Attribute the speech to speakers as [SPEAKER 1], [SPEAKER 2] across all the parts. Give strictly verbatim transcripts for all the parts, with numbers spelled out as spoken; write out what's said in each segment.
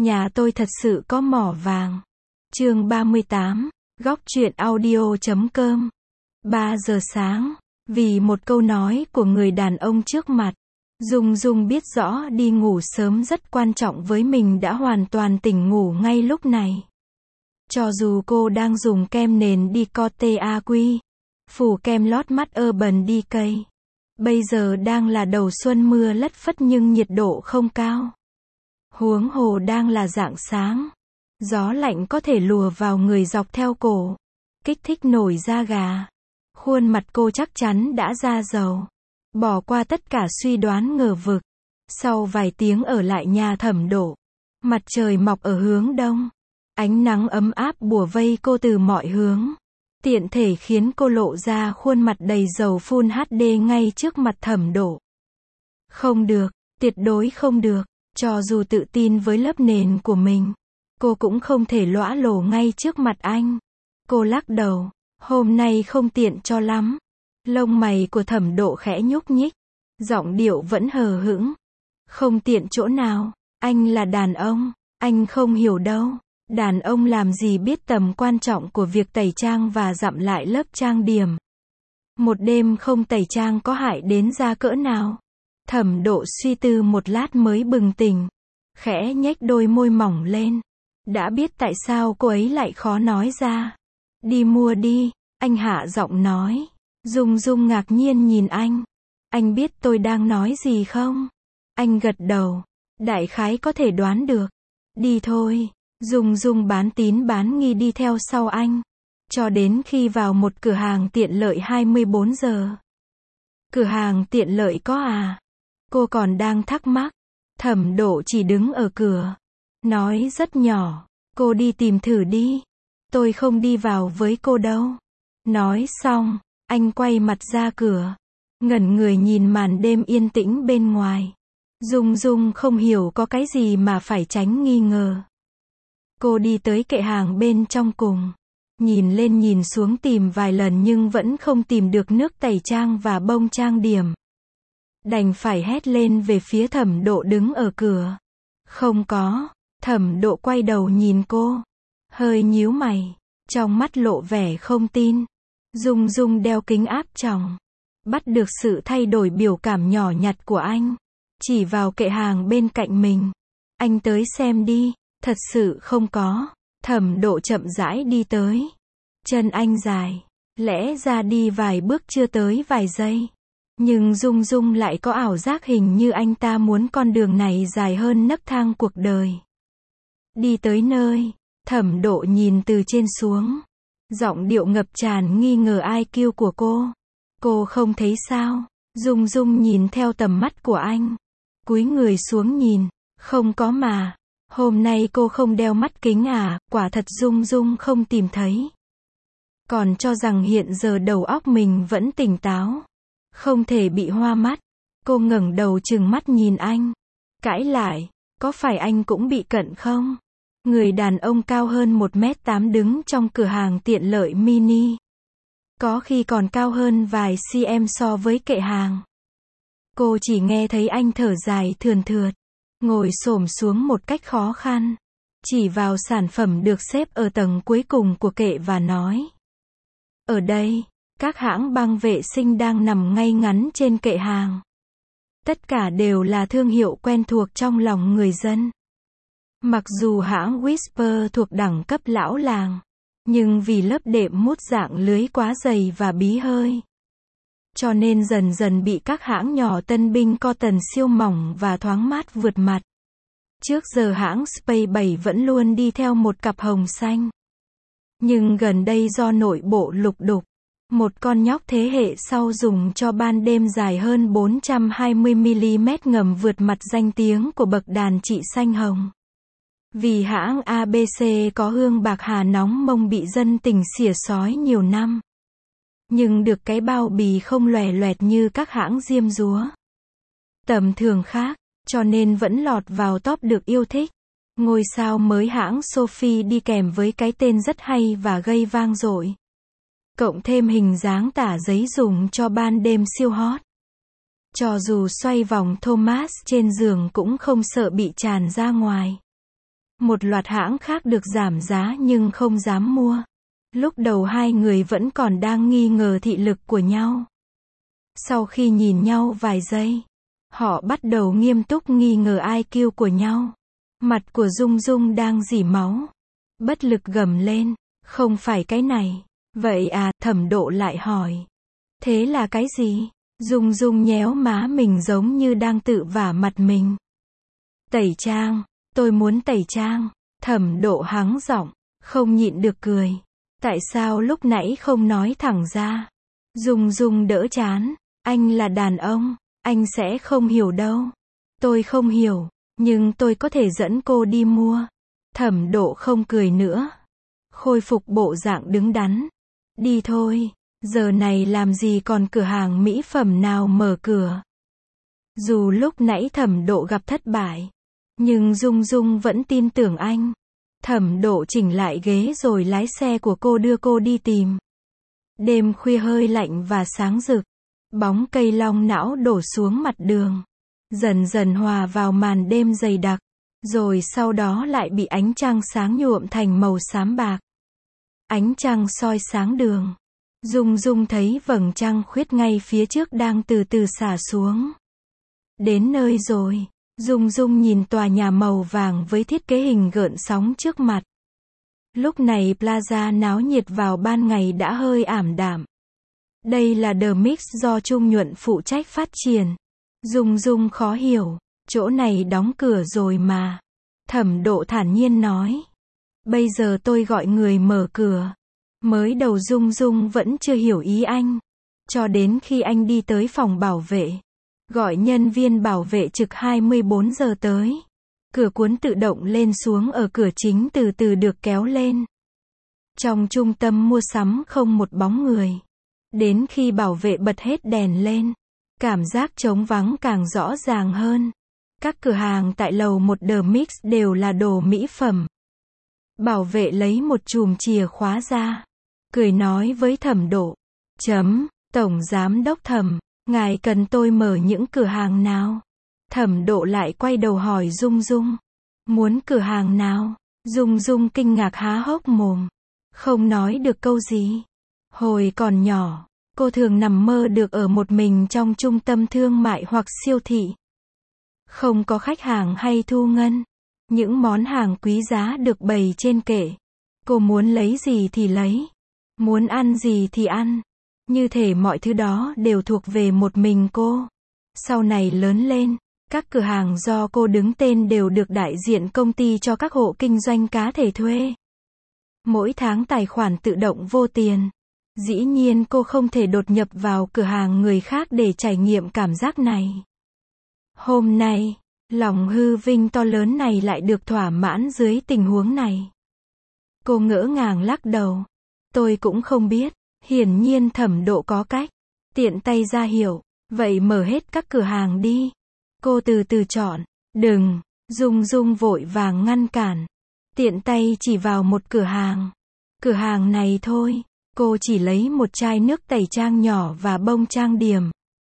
[SPEAKER 1] Nhà tôi thật sự có mỏ vàng. Chương ba mươi tám, góc truyện audio chấm com. ba giờ sáng, vì một câu nói của người đàn ông trước mặt, Dung Dung biết rõ đi ngủ sớm rất quan trọng với mình đã hoàn toàn tỉnh ngủ ngay lúc này. Cho dù cô đang dùng kem nền Decote Aqui, phủ kem lót mắt Urban Decay. Bây giờ đang là đầu xuân mưa lất phất nhưng nhiệt độ không cao. Huống hồ đang là rạng sáng. Gió lạnh có thể lùa vào người dọc theo cổ, kích thích nổi da gà. Khuôn mặt cô chắc chắn đã ra dầu. Bỏ qua tất cả suy đoán ngờ vực. Sau vài tiếng ở lại nhà Thẩm Độ, mặt trời mọc ở hướng đông. Ánh nắng ấm áp bủa vây cô từ mọi hướng. Tiện thể khiến cô lộ ra khuôn mặt đầy dầu Full hát đê ngay trước mặt Thẩm Độ. Không được, tuyệt đối không được. Cho dù tự tin với lớp nền của mình, cô cũng không thể lõa lồ ngay trước mặt anh. Cô lắc đầu, hôm nay không tiện cho lắm. Lông mày của Thẩm Độ khẽ nhúc nhích, giọng điệu vẫn hờ hững. Không tiện chỗ nào, anh là đàn ông, anh không hiểu đâu. Đàn ông làm gì biết tầm quan trọng của việc tẩy trang và dặm lại lớp trang điểm. Một đêm không tẩy trang có hại đến da cỡ nào. Thẩm Độ suy tư một lát mới bừng tỉnh, khẽ nhếch đôi môi mỏng lên. Đã biết tại sao cô ấy lại khó nói ra. Đi mua đi, anh hạ giọng nói. Dung Dung ngạc nhiên nhìn anh. Anh biết tôi đang nói gì không? Anh gật đầu. Đại khái có thể đoán được. Đi thôi. Dung Dung bán tín bán nghi đi theo sau anh. Cho đến khi vào một cửa hàng tiện lợi hai mươi bốn giờ. Cửa hàng tiện lợi có à? Cô còn đang thắc mắc. Thẩm Độ chỉ đứng ở cửa. Nói rất nhỏ. Cô đi tìm thử đi. Tôi không đi vào với cô đâu. Nói xong, anh quay mặt ra cửa. Ngẩn người nhìn màn đêm yên tĩnh bên ngoài. Dung Dung không hiểu có cái gì mà phải tránh nghi ngờ. Cô đi tới kệ hàng bên trong cùng. Nhìn lên nhìn xuống tìm vài lần nhưng vẫn không tìm được nước tẩy trang và bông trang điểm. Đành phải hét lên về phía Thẩm Độ đứng ở cửa. Không có. Thẩm Độ quay đầu nhìn cô. Hơi nhíu mày. Trong mắt lộ vẻ không tin. Dung Dung đeo kính áp tròng. Bắt được sự thay đổi biểu cảm nhỏ nhặt của anh. Chỉ vào kệ hàng bên cạnh mình. Anh tới xem đi. Thật sự không có. Thẩm Độ chậm rãi đi tới. Chân anh dài. Lẽ ra đi vài bước chưa tới vài giây. Nhưng Dung Dung lại có ảo giác hình như anh ta muốn con đường này dài hơn nấc thang cuộc đời. Đi tới nơi, Thẩm Độ nhìn từ trên xuống. Giọng điệu ngập tràn nghi ngờ i kiu của cô. Cô không thấy sao? Dung Dung nhìn theo tầm mắt của anh. Cúi người xuống nhìn. Không có mà. Hôm nay cô không đeo mắt kính à? Quả thật Dung Dung không tìm thấy. Còn cho rằng hiện giờ đầu óc mình vẫn tỉnh táo. Không thể bị hoa mắt. Cô ngẩng đầu trừng mắt nhìn anh. Cãi lại. Có phải anh cũng bị cận không? Người đàn ông cao hơn một mét tám đứng trong cửa hàng tiện lợi mini. Có khi còn cao hơn vài cm so với kệ hàng. Cô chỉ nghe thấy anh thở dài thườn thượt. Ngồi xổm xuống một cách khó khăn. Chỉ vào sản phẩm được xếp ở tầng cuối cùng của kệ và nói. Ở đây, các hãng băng vệ sinh đang nằm ngay ngắn trên kệ hàng. Tất cả đều là thương hiệu quen thuộc trong lòng người dân. Mặc dù hãng Whisper thuộc đẳng cấp lão làng, nhưng vì lớp đệm mút dạng lưới quá dày và bí hơi, cho nên dần dần bị các hãng nhỏ tân binh cotton siêu mỏng và thoáng mát vượt mặt. Trước giờ hãng Space bảy vẫn luôn đi theo một cặp hồng xanh. Nhưng gần đây do nội bộ lục đục, một con nhóc thế hệ sau dùng cho ban đêm dài hơn bốn trăm hai mươi mi-li-mét ngầm vượt mặt danh tiếng của bậc đàn chị xanh hồng. Vì hãng a bê xê có hương bạc hà nóng mông bị dân tình xỉa xói nhiều năm. Nhưng được cái bao bì không lòe loẹt như các hãng diêm dúa tầm thường khác, cho nên vẫn lọt vào top được yêu thích. Ngôi sao mới hãng Sophie đi kèm với cái tên rất hay và gây vang dội. Cộng thêm hình dáng tả giấy dùng cho ban đêm siêu hot. Cho dù xoay vòng Thomas trên giường cũng không sợ bị tràn ra ngoài. Một loạt hãng khác được giảm giá nhưng không dám mua. Lúc đầu hai người vẫn còn đang nghi ngờ thị lực của nhau. Sau khi nhìn nhau vài giây, họ bắt đầu nghiêm túc nghi ngờ i kiu của nhau. Mặt của Dung Dung đang rỉ máu. Bất lực gầm lên, không phải cái này. Vậy à, Thẩm Độ lại hỏi. Thế là cái gì? Dung Dung nhéo má mình giống như đang tự vả mặt mình. Tẩy trang, tôi muốn tẩy trang. Thẩm Độ hắng giọng, không nhịn được cười. Tại sao lúc nãy không nói thẳng ra? Dung Dung đỡ chán, anh là đàn ông, anh sẽ không hiểu đâu. Tôi không hiểu, nhưng tôi có thể dẫn cô đi mua. Thẩm Độ không cười nữa. Khôi phục bộ dạng đứng đắn. Đi thôi, giờ này làm gì còn cửa hàng mỹ phẩm nào mở cửa. Dù lúc nãy Thẩm Độ gặp thất bại, nhưng Dung Dung vẫn tin tưởng anh. Thẩm Độ chỉnh lại ghế rồi lái xe của cô đưa cô đi tìm. Đêm khuya hơi lạnh và sáng rực. Bóng cây long não đổ xuống mặt đường. Dần dần hòa vào màn đêm dày đặc. Rồi sau đó lại bị ánh trăng sáng nhuộm thành màu xám bạc. Ánh trăng soi sáng đường. Dung Dung thấy vầng trăng khuyết ngay phía trước đang từ từ xả xuống. Đến nơi rồi. Dung Dung nhìn tòa nhà màu vàng với thiết kế hình gợn sóng trước mặt. Lúc này Plaza náo nhiệt vào ban ngày đã hơi ảm đạm. Đây là The Mix do Trung Nhuận phụ trách phát triển. Dung Dung khó hiểu, chỗ này đóng cửa rồi mà. Thẩm Độ thản nhiên nói. Bây giờ tôi gọi người mở cửa. Mới đầu Dung Dung vẫn chưa hiểu ý anh. Cho đến khi anh đi tới phòng bảo vệ. Gọi nhân viên bảo vệ trực hai mươi bốn giờ tới. Cửa cuốn tự động lên xuống ở cửa chính từ từ được kéo lên. Trong trung tâm mua sắm không một bóng người. Đến khi bảo vệ bật hết đèn lên, cảm giác trống vắng càng rõ ràng hơn. Các cửa hàng tại lầu một The Mix đều là đồ mỹ phẩm. Bảo vệ lấy một chùm chìa khóa ra. Cười nói với Thẩm Độ. Chấm, Tổng Giám Đốc Thẩm, ngài cần tôi mở những cửa hàng nào? Thẩm Độ lại quay đầu hỏi Dung Dung. Muốn cửa hàng nào? Dung Dung kinh ngạc há hốc mồm. Không nói được câu gì. Hồi còn nhỏ, cô thường nằm mơ được ở một mình trong trung tâm thương mại hoặc siêu thị. Không có khách hàng hay thu ngân. Những món hàng quý giá được bày trên kệ. Cô muốn lấy gì thì lấy. Muốn ăn gì thì ăn. Như thể mọi thứ đó đều thuộc về một mình cô. Sau này lớn lên, các cửa hàng do cô đứng tên đều được đại diện công ty cho các hộ kinh doanh cá thể thuê. Mỗi tháng tài khoản tự động vô tiền. Dĩ nhiên cô không thể đột nhập vào cửa hàng người khác để trải nghiệm cảm giác này. Hôm nay, lòng hư vinh to lớn này lại được thỏa mãn dưới tình huống này. Cô ngỡ ngàng lắc đầu. Tôi cũng không biết. Hiển nhiên Thẩm Độ có cách. Tiện tay ra hiệu. Vậy mở hết các cửa hàng đi. Cô từ từ chọn. Đừng. Dung Dung vội vàng ngăn cản. Tiện tay chỉ vào một cửa hàng. Cửa hàng này thôi. Cô chỉ lấy một chai nước tẩy trang nhỏ và bông trang điểm.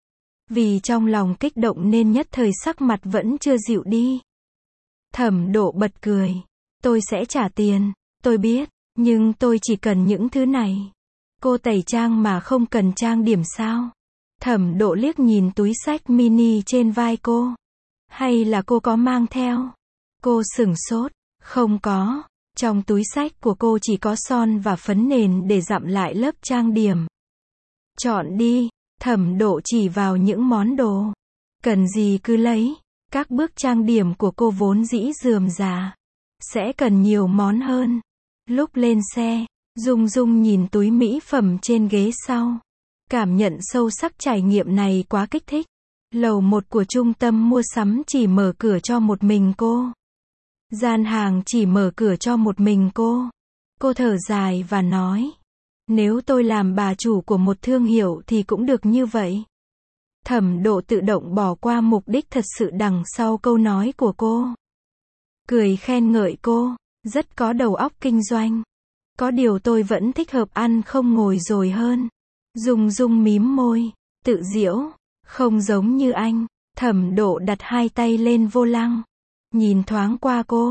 [SPEAKER 1] Vì trong lòng kích động nên nhất thời sắc mặt vẫn chưa dịu đi. Thẩm Độ bật cười. Tôi sẽ trả tiền. Tôi biết. Nhưng tôi chỉ cần những thứ này. Cô tẩy trang mà không cần trang điểm sao? Thẩm Độ liếc nhìn túi xách mini trên vai cô. Hay là cô có mang theo? Cô sửng sốt. Không có. Trong túi xách của cô chỉ có son và phấn nền để dặm lại lớp trang điểm. Chọn đi. Thẩm Độ chỉ vào những món đồ. Cần gì cứ lấy. Các bước trang điểm của cô vốn dĩ rườm rà. Sẽ cần nhiều món hơn. Lúc lên xe, Dung Dung nhìn túi mỹ phẩm trên ghế sau. Cảm nhận sâu sắc trải nghiệm này quá kích thích. Lầu một của trung tâm mua sắm chỉ mở cửa cho một mình cô. Gian hàng chỉ mở cửa cho một mình cô. Cô thở dài và nói. Nếu tôi làm bà chủ của một thương hiệu thì cũng được như vậy. Thẩm Độ tự động bỏ qua mục đích thật sự đằng sau câu nói của cô. Cười khen ngợi cô. Rất có đầu óc kinh doanh. Có điều tôi vẫn thích hợp ăn không ngồi rồi hơn. Dung Dung mím môi. Tự giễu. Không giống như anh. Thẩm Độ đặt hai tay lên vô lăng. Nhìn thoáng qua cô.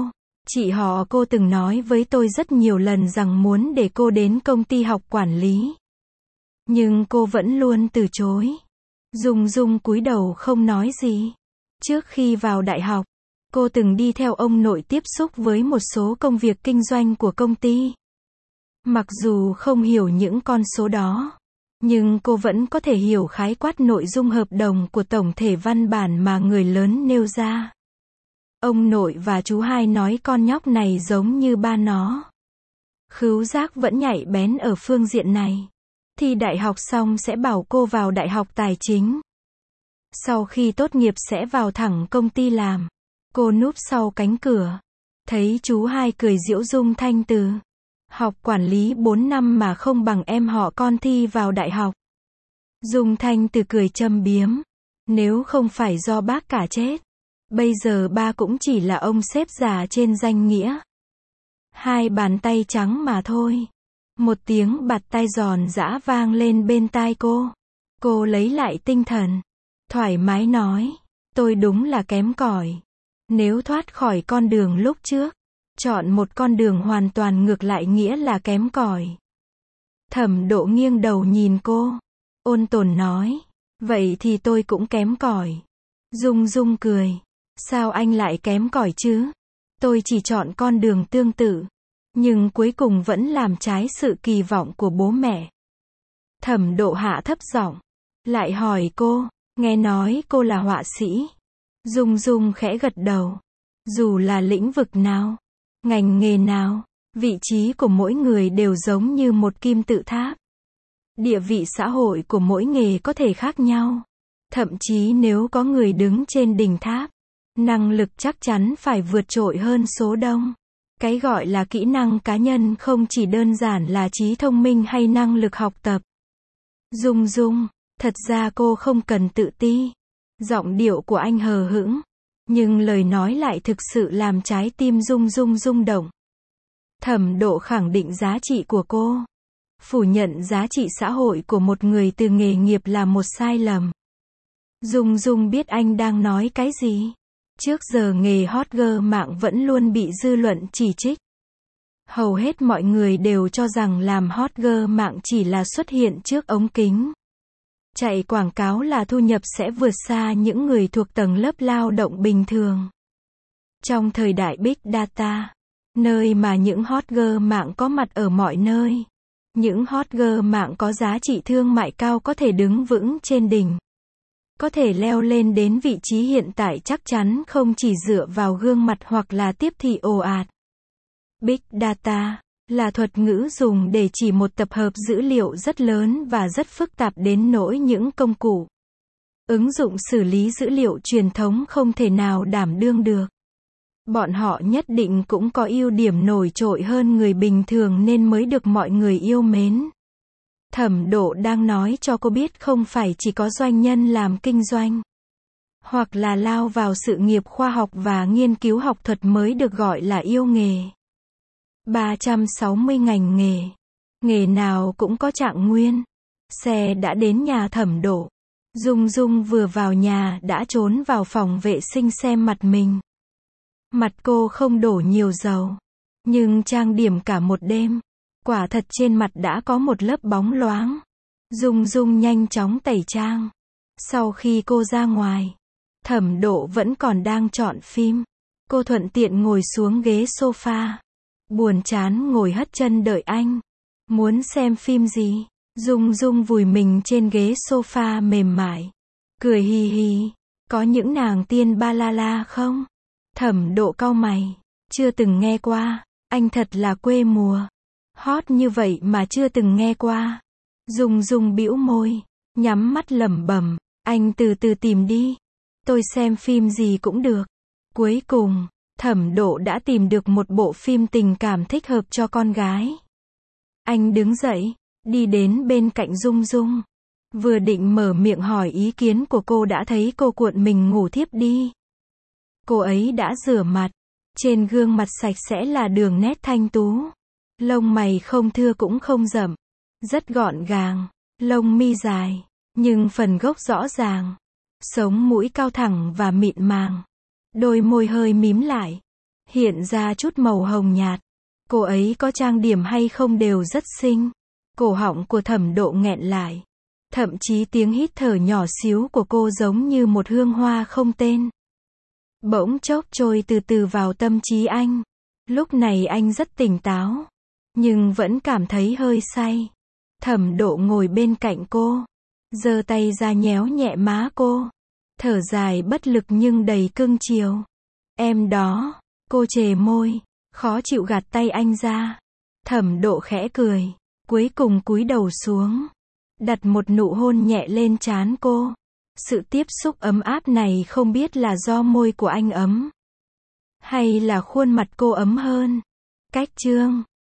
[SPEAKER 1] Chị họ cô từng nói với tôi rất nhiều lần rằng muốn để cô đến công ty học quản lý. Nhưng cô vẫn luôn từ chối. Dung Dung cúi đầu không nói gì. Trước khi vào đại học, cô từng đi theo ông nội tiếp xúc với một số công việc kinh doanh của công ty. Mặc dù không hiểu những con số đó, nhưng cô vẫn có thể hiểu khái quát nội dung hợp đồng của tổng thể văn bản mà người lớn nêu ra. Ông nội và chú hai nói con nhóc này giống như ba nó. Khứu giác vẫn nhạy bén ở phương diện này. Thi đại học xong sẽ bảo cô vào đại học tài chính. Sau khi tốt nghiệp sẽ vào thẳng công ty làm. Cô núp sau cánh cửa. Thấy chú hai cười giễu Dung Thanh Từ. Học quản lý bốn năm mà không bằng em họ con thi vào đại học. Dung Thanh Từ cười châm biếm. Nếu không phải do bác cả chết, bây giờ ba cũng chỉ là ông sếp già trên danh nghĩa. Hai bàn tay trắng mà thôi. Một tiếng bạt tai giòn giã vang lên bên tai cô. Cô lấy lại tinh thần. Thoải mái nói. Tôi đúng là kém cỏi. Nếu thoát khỏi con đường lúc trước, chọn một con đường hoàn toàn ngược lại nghĩa là kém cỏi. Thẩm Độ nghiêng đầu nhìn cô. Ôn tồn nói. Vậy thì tôi cũng kém cỏi. Dung Dung cười. Sao anh lại kém cỏi chứ? Tôi chỉ chọn con đường tương tự, nhưng cuối cùng vẫn làm trái sự kỳ vọng của bố mẹ. Thẩm Độ hạ thấp giọng, lại hỏi cô, nghe nói cô là họa sĩ. Dung Dung khẽ gật đầu. Dù là lĩnh vực nào, ngành nghề nào, vị trí của mỗi người đều giống như một kim tự tháp. Địa vị xã hội của mỗi nghề có thể khác nhau. Thậm chí nếu có người đứng trên đỉnh tháp, năng lực chắc chắn phải vượt trội hơn số đông. Cái gọi là kỹ năng cá nhân không chỉ đơn giản là trí thông minh hay năng lực học tập. Dung Dung, thật ra cô không cần tự ti. Giọng điệu của anh hờ hững, nhưng lời nói lại thực sự làm trái tim Dung Dung rung động. Thẩm Độ khẳng định giá trị của cô. Phủ nhận giá trị xã hội của một người từ nghề nghiệp là một sai lầm. Dung Dung biết anh đang nói cái gì. Trước giờ nghề hot girl mạng vẫn luôn bị dư luận chỉ trích. Hầu hết mọi người đều cho rằng làm hot girl mạng chỉ là xuất hiện trước ống kính. Chạy quảng cáo là thu nhập sẽ vượt xa những người thuộc tầng lớp lao động bình thường. Trong thời đại Big Data, nơi mà những hot girl mạng có mặt ở mọi nơi, những hot girl mạng có giá trị thương mại cao có thể đứng vững trên đỉnh. Có thể leo lên đến vị trí hiện tại chắc chắn không chỉ dựa vào gương mặt hoặc là tiếp thị ồ ạt. Big Data là thuật ngữ dùng để chỉ một tập hợp dữ liệu rất lớn và rất phức tạp đến nỗi những công cụ, ứng dụng xử lý dữ liệu truyền thống không thể nào đảm đương được. Bọn họ nhất định cũng có ưu điểm nổi trội hơn người bình thường nên mới được mọi người yêu mến. Thẩm Độ đang nói cho cô biết không phải chỉ có doanh nhân làm kinh doanh, hoặc là lao vào sự nghiệp khoa học và nghiên cứu học thuật mới được gọi là yêu nghề. ba trăm sáu mươi ngành nghề. Nghề nào cũng có trạng nguyên. Xe đã đến nhà Thẩm Độ. Dung Dung vừa vào nhà đã trốn vào phòng vệ sinh xem mặt mình. Mặt cô không đổ nhiều dầu, nhưng trang điểm cả một đêm. Quả thật trên mặt đã có một lớp bóng loáng. Dung Dung nhanh chóng tẩy trang. Sau khi cô ra ngoài, Thẩm Độ vẫn còn đang chọn phim. Cô thuận tiện ngồi xuống ghế sofa. Buồn chán ngồi hất chân đợi anh. Muốn xem phim gì? Dung Dung vùi mình trên ghế sofa mềm mại. Cười hì hì. Có những nàng tiên ba la la không? Thẩm Độ cau mày. Chưa từng nghe qua. Anh thật là quê mùa. Hot như vậy mà chưa từng nghe qua. Dung Dung bĩu môi, nhắm mắt lẩm bẩm, anh từ từ tìm đi. Tôi xem phim gì cũng được. Cuối cùng, Thẩm Độ đã tìm được một bộ phim tình cảm thích hợp cho con gái. Anh đứng dậy, đi đến bên cạnh Dung Dung. Vừa định mở miệng hỏi ý kiến của cô đã thấy cô cuộn mình ngủ thiếp đi. Cô ấy đã rửa mặt. Trên gương mặt sạch sẽ là đường nét thanh tú. Lông mày không thưa cũng không rậm. Rất gọn gàng. Lông mi dài, nhưng phần gốc rõ ràng. Sống mũi cao thẳng và mịn màng. Đôi môi hơi mím lại. hiện ra chút màu hồng nhạt. Cô ấy có trang điểm hay không đều rất xinh. Cổ họng của Thẩm Độ nghẹn lại. Thậm chí tiếng hít thở nhỏ xíu của cô giống như một hương hoa không tên. Bỗng chốc trôi từ từ vào tâm trí anh. Lúc này anh rất tỉnh táo, nhưng vẫn cảm thấy hơi say. Thẩm Độ ngồi bên cạnh cô, giơ tay ra nhéo nhẹ má cô, thở dài bất lực nhưng đầy cưng chiều. Em đó, cô chề môi, khó chịu gạt tay anh ra. Thẩm Độ khẽ cười, cuối cùng cúi đầu xuống, đặt một nụ hôn nhẹ lên trán cô. Sự tiếp xúc ấm áp này không biết là do môi của anh ấm, hay là khuôn mặt cô ấm hơn. Cách chương